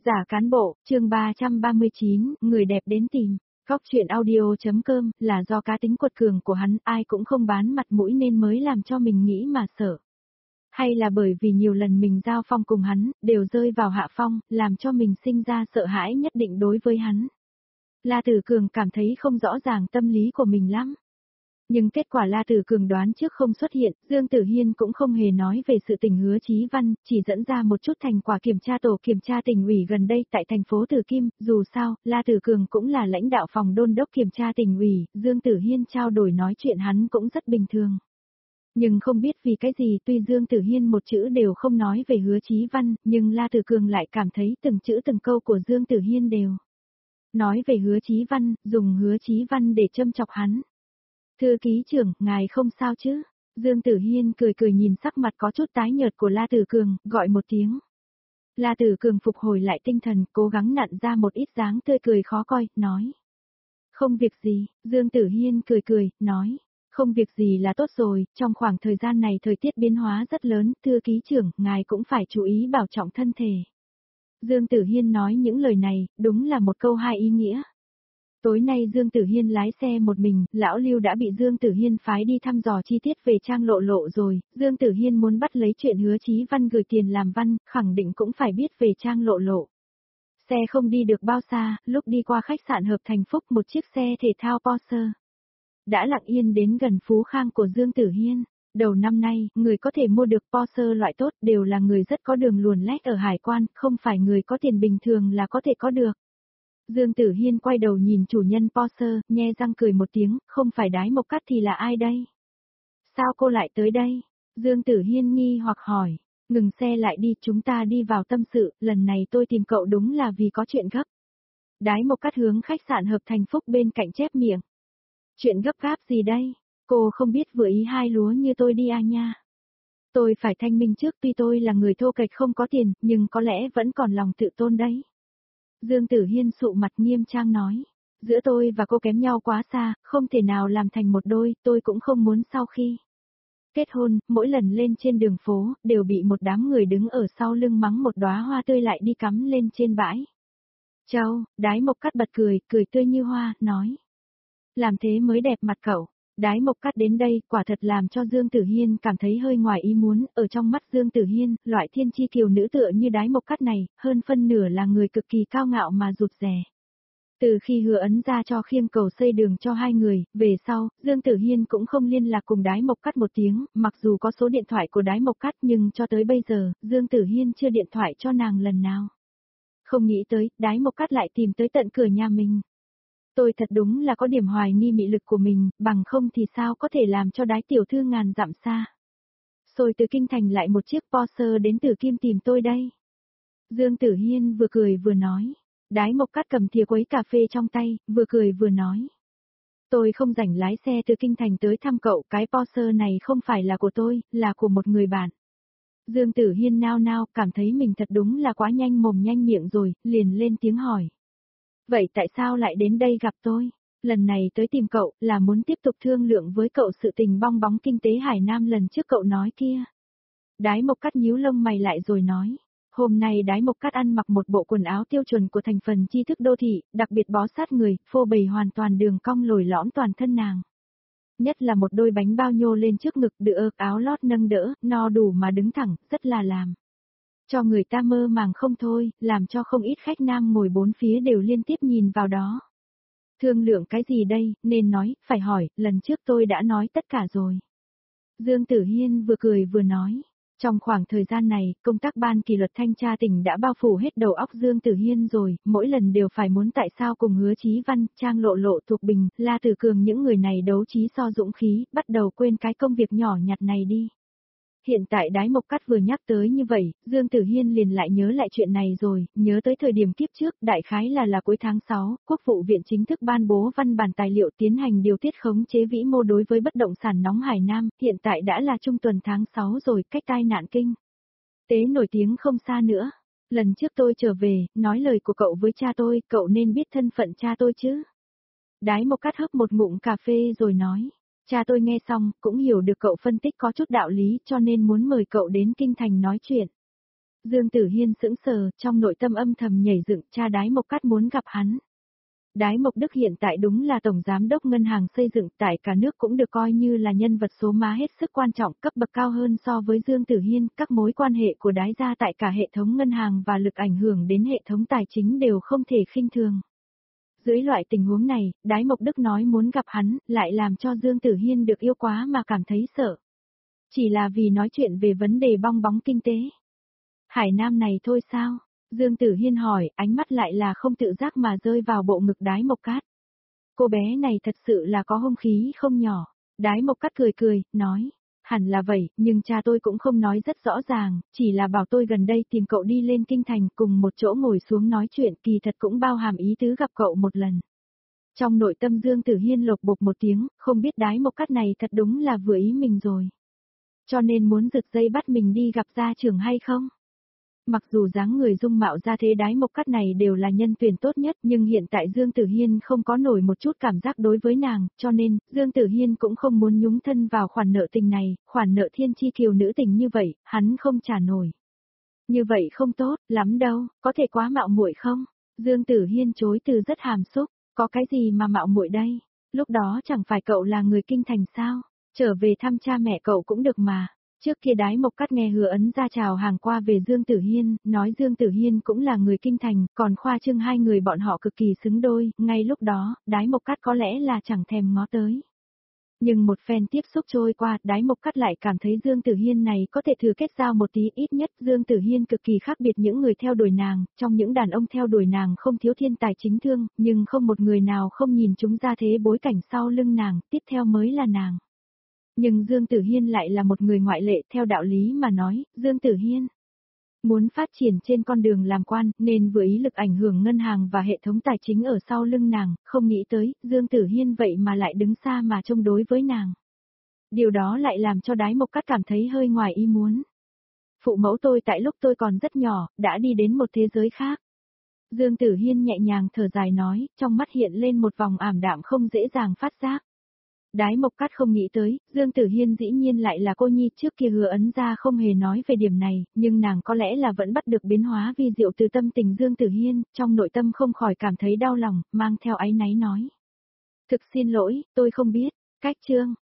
Giả cán bộ, chương 339, người đẹp đến tìm. Góc chuyện audio.com là do cá tính quật cường của hắn, ai cũng không bán mặt mũi nên mới làm cho mình nghĩ mà sợ. Hay là bởi vì nhiều lần mình giao phong cùng hắn, đều rơi vào hạ phong, làm cho mình sinh ra sợ hãi nhất định đối với hắn. La Tử Cường cảm thấy không rõ ràng tâm lý của mình lắm. Nhưng kết quả La Tử Cường đoán trước không xuất hiện, Dương Tử Hiên cũng không hề nói về sự tình Hứa Chí Văn, chỉ dẫn ra một chút thành quả kiểm tra tổ kiểm tra tỉnh ủy gần đây tại thành phố Tử Kim, dù sao, La Tử Cường cũng là lãnh đạo phòng đôn đốc kiểm tra tỉnh ủy, Dương Tử Hiên trao đổi nói chuyện hắn cũng rất bình thường. Nhưng không biết vì cái gì tuy Dương Tử Hiên một chữ đều không nói về Hứa Chí Văn, nhưng La Tử Cường lại cảm thấy từng chữ từng câu của Dương Tử Hiên đều nói về Hứa Chí Văn, dùng Hứa Chí Văn để châm chọc hắn. Thư ký trưởng, ngài không sao chứ? Dương Tử Hiên cười cười nhìn sắc mặt có chút tái nhợt của La Tử Cường, gọi một tiếng. La Tử Cường phục hồi lại tinh thần, cố gắng nặn ra một ít dáng tươi cười khó coi, nói. Không việc gì, Dương Tử Hiên cười cười, nói. Không việc gì là tốt rồi, trong khoảng thời gian này thời tiết biến hóa rất lớn, thư ký trưởng, ngài cũng phải chú ý bảo trọng thân thể. Dương Tử Hiên nói những lời này, đúng là một câu hai ý nghĩa. Tối nay Dương Tử Hiên lái xe một mình, lão Lưu đã bị Dương Tử Hiên phái đi thăm dò chi tiết về Trang Lộ Lộ rồi, Dương Tử Hiên muốn bắt lấy chuyện Hứa Chí Văn gửi tiền làm văn, khẳng định cũng phải biết về Trang Lộ Lộ. Xe không đi được bao xa, lúc đi qua khách sạn Hợp Thành Phúc một chiếc xe thể thao Porsche đã lặng yên đến gần Phú Khang của Dương Tử Hiên. Đầu năm nay, người có thể mua được Porsche loại tốt đều là người rất có đường luồn lách ở hải quan, không phải người có tiền bình thường là có thể có được. Dương Tử Hiên quay đầu nhìn chủ nhân Porsche, nhe răng cười một tiếng, không phải Đái Mộc Cát thì là ai đây? Sao cô lại tới đây? Dương Tử Hiên nghi hoặc hỏi, ngừng xe lại đi, chúng ta đi vào tâm sự, lần này tôi tìm cậu đúng là vì có chuyện gấp. Đái Mộc Cát hướng khách sạn Hợp Thành Phúc bên cạnh chép miệng. Chuyện gấp gáp gì đây? Cô không biết vừa ý hai lúa như tôi đi à nha. Tôi phải thanh minh trước tuy tôi là người thô kệch không có tiền, nhưng có lẽ vẫn còn lòng tự tôn đấy. Dương Tử Hiên sụ mặt nghiêm trang nói, giữa tôi và cô kém nhau quá xa, không thể nào làm thành một đôi, tôi cũng không muốn sau khi kết hôn, mỗi lần lên trên đường phố, đều bị một đám người đứng ở sau lưng mắng một đóa hoa tươi lại đi cắm lên trên bãi. Châu, Đái Mộc Cát bật cười, cười tươi như hoa, nói. Làm thế mới đẹp mặt cậu. Đái Mộc Cát đến đây, quả thật làm cho Dương Tử Hiên cảm thấy hơi ngoài ý muốn, ở trong mắt Dương Tử Hiên, loại thiên chi kiều nữ tựa như Đái Mộc Cát này, hơn phân nửa là người cực kỳ cao ngạo mà rụt rè. Từ khi Hứa Ấn ra cho khiêng cầu xây đường cho hai người, về sau, Dương Tử Hiên cũng không liên lạc cùng Đái Mộc Cát một tiếng, mặc dù có số điện thoại của Đái Mộc Cát nhưng cho tới bây giờ, Dương Tử Hiên chưa điện thoại cho nàng lần nào. Không nghĩ tới, Đái Mộc Cát lại tìm tới tận cửa nhà mình. Tôi thật đúng là có điểm hoài nghi mị lực của mình, bằng không thì sao có thể làm cho Đái tiểu thư ngàn dặm xa. Rồi từ Kinh Thành lại một chiếc Porsche đến Tử Kim tìm tôi đây. Dương Tử Hiên vừa cười vừa nói. Đái Mộc Cát cầm thìa quấy cà phê trong tay, vừa cười vừa nói. Tôi không rảnh lái xe từ Kinh Thành tới thăm cậu, cái Porsche này không phải là của tôi, là của một người bạn. Dương Tử Hiên nao nao, cảm thấy mình thật đúng là quá nhanh mồm nhanh miệng rồi, liền lên tiếng hỏi. Vậy tại sao lại đến đây gặp tôi? Lần này tới tìm cậu là muốn tiếp tục thương lượng với cậu sự tình bong bóng kinh tế Hải Nam lần trước cậu nói kia. Đái Mộc Cát nhíu lông mày lại rồi nói. Hôm nay Đái Mộc Cát ăn mặc một bộ quần áo tiêu chuẩn của thành phần tri thức đô thị, đặc biệt bó sát người, phô bày hoàn toàn đường cong lồi lõm toàn thân nàng. Nhất là một đôi bánh bao nhô lên trước ngực đựa áo lót nâng đỡ, no đủ mà đứng thẳng, rất là làm. Cho người ta mơ màng không thôi, làm cho không ít khách nam ngồi bốn phía đều liên tiếp nhìn vào đó. Thương lượng cái gì đây, nên nói, phải hỏi, lần trước tôi đã nói tất cả rồi. Dương Tử Hiên vừa cười vừa nói. Trong khoảng thời gian này, công tác ban kỷ luật thanh tra tỉnh đã bao phủ hết đầu óc Dương Tử Hiên rồi, mỗi lần đều phải muốn tại sao cùng Hứa Chí Văn, Trang Lộ Lộ thuộc Bình, La Tử Cường những người này đấu trí so dũng khí, bắt đầu quên cái công việc nhỏ nhặt này đi. Hiện tại Đái Mộc Cát vừa nhắc tới như vậy, Dương Tử Hiên liền lại nhớ lại chuyện này rồi, nhớ tới thời điểm kiếp trước, đại khái là cuối tháng 6, Quốc vụ viện chính thức ban bố văn bản tài liệu tiến hành điều tiết khống chế vĩ mô đối với bất động sản nóng Hải Nam, hiện tại đã là trung tuần tháng 6 rồi, cách tai nạn kinh tế nổi tiếng không xa nữa. Lần trước tôi trở về, nói lời của cậu với cha tôi, cậu nên biết thân phận cha tôi chứ. Đái Mộc Cát hớp một ngụm cà phê rồi nói. Cha tôi nghe xong, cũng hiểu được cậu phân tích có chút đạo lý cho nên muốn mời cậu đến Kinh Thành nói chuyện. Dương Tử Hiên sững sờ, trong nội tâm âm thầm nhảy dựng, cha Đái Mộc Cát muốn gặp hắn. Đái Mộc Đức hiện tại đúng là tổng giám đốc ngân hàng xây dựng tại cả nước cũng được coi như là nhân vật số má hết sức quan trọng, cấp bậc cao hơn so với Dương Tử Hiên, các mối quan hệ của Đái gia tại cả hệ thống ngân hàng và lực ảnh hưởng đến hệ thống tài chính đều không thể khinh thường. Dưới loại tình huống này, Đái Mộc Đức nói muốn gặp hắn, lại làm cho Dương Tử Hiên được yêu quá mà cảm thấy sợ. Chỉ là vì nói chuyện về vấn đề bong bóng kinh tế. Hải Nam này thôi sao? Dương Tử Hiên hỏi, ánh mắt lại là không tự giác mà rơi vào bộ ngực Đái Mộc Cát. Cô bé này thật sự là có hung khí không nhỏ. Đái Mộc Cát cười cười, nói, hẳn là vậy, nhưng cha tôi cũng không nói rất rõ ràng, chỉ là bảo tôi gần đây tìm cậu đi lên kinh thành cùng một chỗ ngồi xuống nói chuyện, kỳ thật cũng bao hàm ý tứ gặp cậu một lần. Trong nội tâm Dương Tử Hiên lột bột một tiếng, không biết Đái Mộc Cát này thật đúng là vừa ý mình rồi. Cho nên muốn giật dây bắt mình đi gặp gia trưởng hay không? Mặc dù dáng người dung mạo ra thế Đái Mộc Cát này đều là nhân tuyển tốt nhất, nhưng hiện tại Dương Tử Hiên không có nổi một chút cảm giác đối với nàng, cho nên, Dương Tử Hiên cũng không muốn nhúng thân vào khoản nợ tình này, khoản nợ thiên chi kiều nữ tình như vậy, hắn không trả nổi. Như vậy không tốt, lắm đâu, có thể quá mạo muội không? Dương Tử Hiên chối từ rất hàm xúc, có cái gì mà mạo muội đây? Lúc đó chẳng phải cậu là người kinh thành sao? Trở về thăm cha mẹ cậu cũng được mà. Trước kia Đái Mộc Cát nghe Hứa Ấn ra chào hàng qua về Dương Tử Hiên, nói Dương Tử Hiên cũng là người kinh thành, còn khoa trương hai người bọn họ cực kỳ xứng đôi, ngay lúc đó, Đái Mộc Cát có lẽ là chẳng thèm ngó tới. Nhưng một phen tiếp xúc trôi qua, Đái Mộc Cát lại cảm thấy Dương Tử Hiên này có thể thử kết giao một tí, ít nhất Dương Tử Hiên cực kỳ khác biệt những người theo đuổi nàng, trong những đàn ông theo đuổi nàng không thiếu thiên tài chính thương, nhưng không một người nào không nhìn chúng ra thế bối cảnh sau lưng nàng, tiếp theo mới là nàng. Nhưng Dương Tử Hiên lại là một người ngoại lệ, theo đạo lý mà nói, Dương Tử Hiên muốn phát triển trên con đường làm quan, nên vừa ý lực ảnh hưởng ngân hàng và hệ thống tài chính ở sau lưng nàng, không nghĩ tới, Dương Tử Hiên vậy mà lại đứng xa mà chống đối với nàng. Điều đó lại làm cho Đái Mộc Cát cảm thấy hơi ngoài ý muốn. Phụ mẫu tôi tại lúc tôi còn rất nhỏ, đã đi đến một thế giới khác. Dương Tử Hiên nhẹ nhàng thở dài nói, trong mắt hiện lên một vòng ảm đạm không dễ dàng phát giác. Đái Mộc Cát không nghĩ tới, Dương Tử Hiên dĩ nhiên lại là cô nhi, trước kia Hứa Ấn ra không hề nói về điểm này, nhưng nàng có lẽ là vẫn bắt được biến hóa vi diệu từ tâm tình Dương Tử Hiên, trong nội tâm không khỏi cảm thấy đau lòng, mang theo áy náy nói. Thực xin lỗi, tôi không biết, cách chương.